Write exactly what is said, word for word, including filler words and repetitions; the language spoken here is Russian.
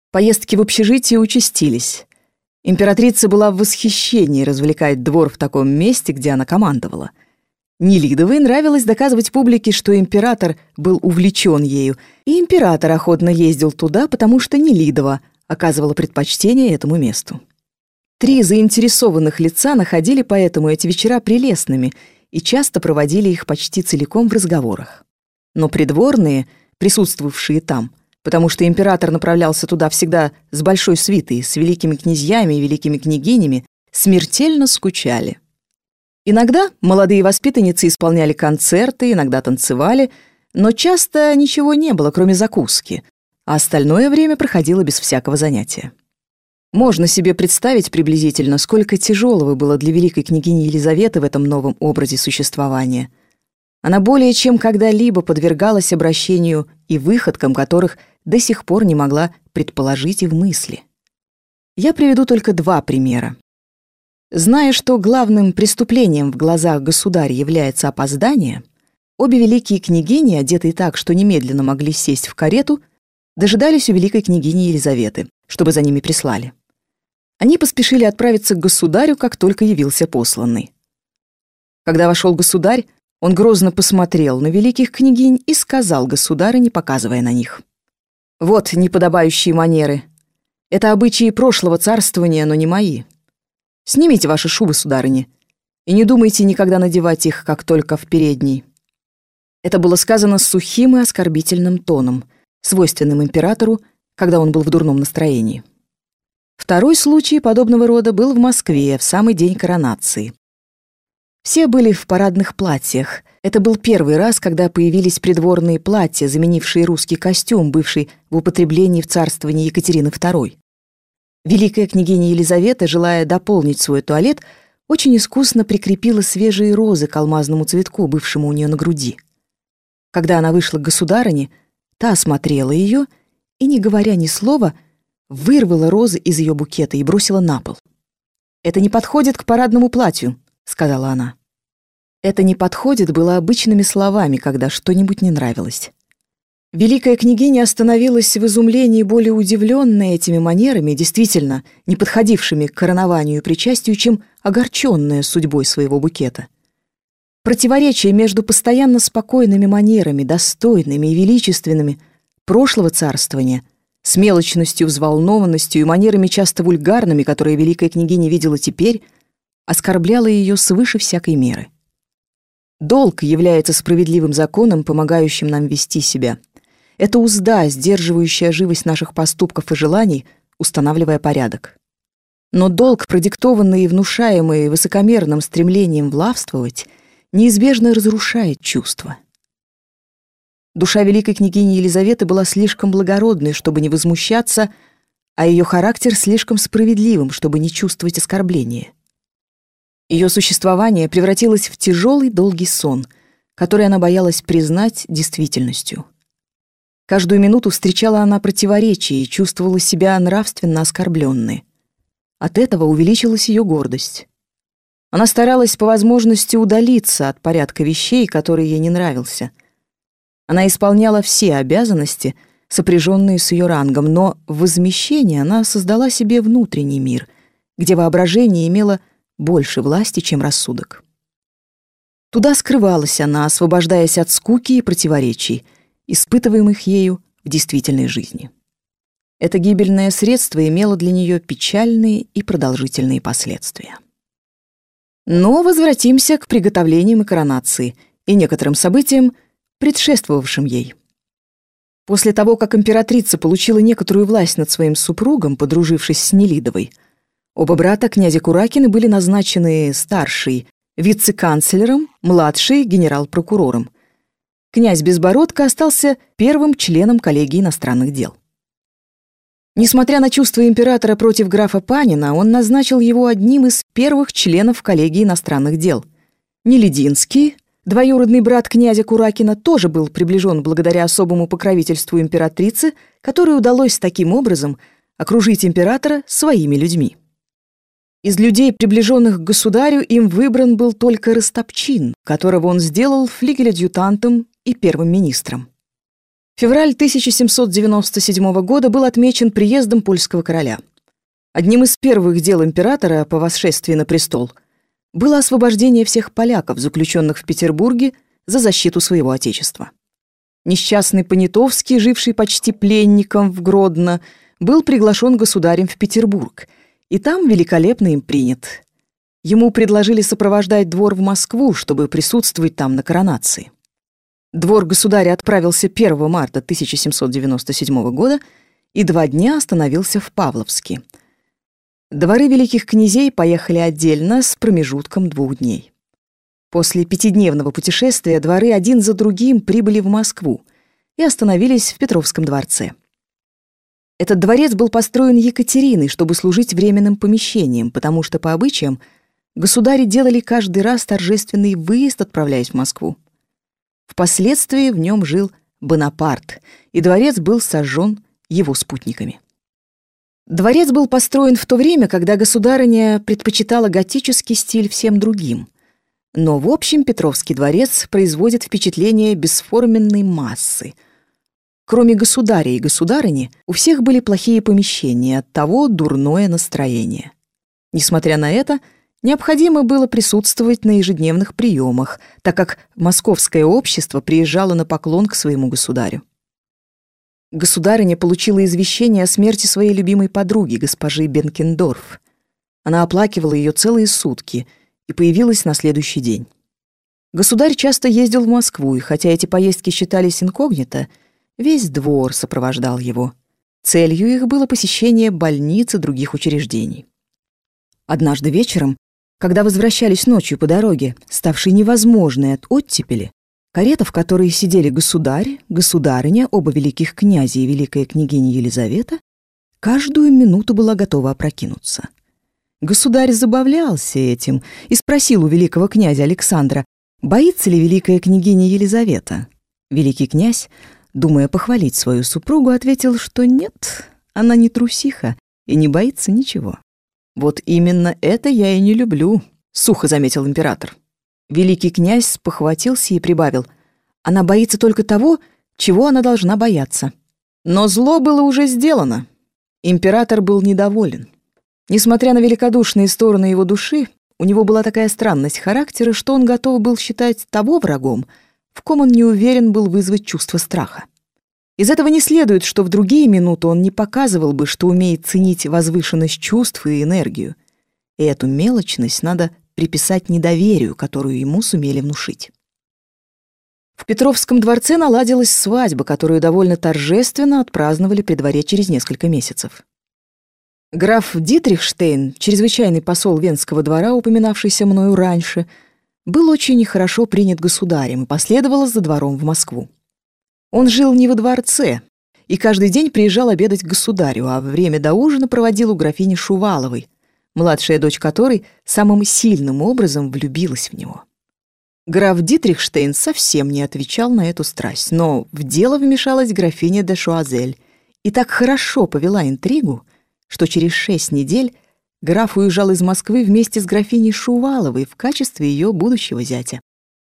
Поездки в общежитие участились. Императрица была в восхищении развлекать двор в таком месте, где она командовала. Нелидовой нравилось доказывать публике, что император был увлечен ею, и император охотно ездил туда, потому что Нелидова оказывала предпочтение этому месту. Три заинтересованных лица находили поэтому эти вечера прелестными и часто проводили их почти целиком в разговорах. Но придворные, присутствовавшие там, потому что император направлялся туда всегда с большой свитой, с великими князьями и великими княгинями, смертельно скучали. Иногда молодые воспитанницы исполняли концерты, иногда танцевали, но часто ничего не было, кроме закуски, а остальное время проходило без всякого занятия. Можно себе представить приблизительно, сколько тяжелого было для великой княгини Елизаветы в этом новом образе существования. Она более чем когда-либо подвергалась обращению и выходкам, которых до сих пор не могла предположить и в мысли. Я приведу только два примера. Зная, что главным преступлением в глазах государя является опоздание, обе великие княгини, одетые так, что немедленно могли сесть в карету, дожидались у великой княгини Елизаветы, чтобы за ними прислали. Они поспешили отправиться к государю, как только явился посланный. Когда вошел государь, он грозно посмотрел на великих княгинь и сказал государыне, показывая на них: «Вот неподобающие манеры. Это обычаи прошлого царствования, но не мои. Снимите ваши шубы, сударыни, и не думайте никогда надевать их, как только в передней». Это было сказано с сухим и оскорбительным тоном, свойственным императору, когда он был в дурном настроении. Второй случай подобного рода был в Москве в самый день коронации. Все были в парадных платьях. Это был первый раз, когда появились придворные платья, заменившие русский костюм, бывший в употреблении в царствовании Екатерины второй. Великая княгиня Елизавета, желая дополнить свой туалет, очень искусно прикрепила свежие розы к алмазному цветку, бывшему у нее на груди. Когда она вышла к государыне, та осмотрела ее и, не говоря ни слова, вырвала розы из ее букета и бросила на пол. «Это не подходит к парадному платью», — сказала она. «Это не подходит» было обычными словами, когда что-нибудь не нравилось. Великая княгиня остановилась в изумлении, более удивленная этими манерами, действительно не подходившими к коронованию и причастию, чем огорченная судьбой своего букета. Противоречие между постоянно спокойными манерами, достойными и величественными прошлого царствования, с мелочностью, взволнованностью и манерами часто вульгарными, которые великая княгиня видела теперь, оскорбляло ее свыше всякой меры. Долг является справедливым законом, помогающим нам вести себя. Это узда, сдерживающая живость наших поступков и желаний, устанавливая порядок. Но долг, продиктованный и внушаемый высокомерным стремлением властвовать, неизбежно разрушает чувства. Душа великой княгини Елизаветы была слишком благородной, чтобы не возмущаться, а ее характер слишком справедливым, чтобы не чувствовать оскорбления. Ее существование превратилось в тяжелый долгий сон, который она боялась признать действительностью. Каждую минуту встречала она противоречия и чувствовала себя нравственно оскорбленной. От этого увеличилась ее гордость. Она старалась по возможности удалиться от порядка вещей, который ей не нравился. Она исполняла все обязанности, сопряженные с ее рангом, но в возмещении она создала себе внутренний мир, где воображение имело больше власти, чем рассудок. Туда скрывалась она, освобождаясь от скуки и противоречий, испытываемых ею в действительной жизни. Это гибельное средство имело для нее печальные и продолжительные последствия. Но возвратимся к приготовлениям и коронации и некоторым событиям, предшествовавшим ей. После того, как императрица получила некоторую власть над своим супругом, подружившись с Нелидовой, оба брата, князя Куракины, были назначены старший вице-канцлером, младший генерал-прокурором. Князь Безбородко остался первым членом коллегии иностранных дел. Несмотря на чувства императора против графа Панина, он назначил его одним из первых членов коллегии иностранных дел. Нелединский, двоюродный брат князя Куракина, тоже был приближен благодаря особому покровительству императрицы, которой удалось таким образом окружить императора своими людьми. Из людей, приближенных к государю, им выбран был только Растопчин, которого он сделал флигель-адъютантом и первым министром. Февраль тысяча семьсот девяносто седьмого года был отмечен приездом польского короля. Одним из первых дел императора по восшествии на престол было освобождение всех поляков, заключенных в Петербурге за защиту своего отечества. Несчастный Понятовский, живший почти пленником в Гродно, был приглашен государем в Петербург, и там великолепно им принят. Ему предложили сопровождать двор в Москву, чтобы присутствовать там на коронации. Двор государя отправился первого марта тысяча семьсот девяносто седьмого года и два дня остановился в Павловске. Дворы великих князей поехали отдельно с промежутком двух дней. После пятидневного путешествия дворы один за другим прибыли в Москву и остановились в Петровском дворце. Этот дворец был построен Екатериной, чтобы служить временным помещением, потому что по обычаям государи делали каждый раз торжественный выезд, отправляясь в Москву. Впоследствии в нем жил Бонапарт, и дворец был сожжен его спутниками. Дворец был построен в то время, когда государыня предпочитала готический стиль всем другим. Но в общем Петровский дворец производит впечатление бесформенной массы. Кроме государя и государыни, у всех были плохие помещения, оттого дурное настроение. Несмотря на это, необходимо было присутствовать на ежедневных приемах, так как московское общество приезжало на поклон к своему государю. Государыня получила извещение о смерти своей любимой подруги, госпожи Бенкендорф. Она оплакивала ее целые сутки и появилась на следующий день. Государь часто ездил в Москву, и хотя эти поездки считались инкогнито, весь двор сопровождал его. Целью их было посещение больниц и других учреждений. Однажды вечером, когда возвращались ночью по дороге, ставшей невозможной от оттепели, карета, в которой сидели государь, государыня, оба великих князя и великая княгиня Елизавета, каждую минуту была готова опрокинуться. Государь забавлялся этим и спросил у великого князя Александра, боится ли великая княгиня Елизавета. Великий князь, думая похвалить свою супругу, ответил, что нет, она не трусиха и не боится ничего. «Вот именно это я и не люблю», — сухо заметил император. Великий князь спохватился и прибавил, «Она боится только того, чего она должна бояться». Но зло было уже сделано. Император был недоволен. Несмотря на великодушные стороны его души, у него была такая странность характера, что он готов был считать того врагом, в ком он не уверен был вызвать чувство страха. Из этого не следует, что в другие минуты он не показывал бы, что умеет ценить возвышенность чувств и энергию. И эту мелочность надо приписать недоверию, которую ему сумели внушить. В Петровском дворце наладилась свадьба, которую довольно торжественно отпраздновали при дворе через несколько месяцев. Граф Дитрихштейн, чрезвычайный посол Венского двора, упоминавшийся мною раньше, был очень хорошо принят государем и последовал за двором в Москву. Он жил не во дворце и каждый день приезжал обедать к государю, а время до ужина проводил у графини Шуваловой, младшая дочь которой самым сильным образом влюбилась в него. Граф Дитрихштейн совсем не отвечал на эту страсть, но в дело вмешалась графиня де Шуазель и так хорошо повела интригу, что через шесть недель граф уезжал из Москвы вместе с графиней Шуваловой в качестве ее будущего зятя.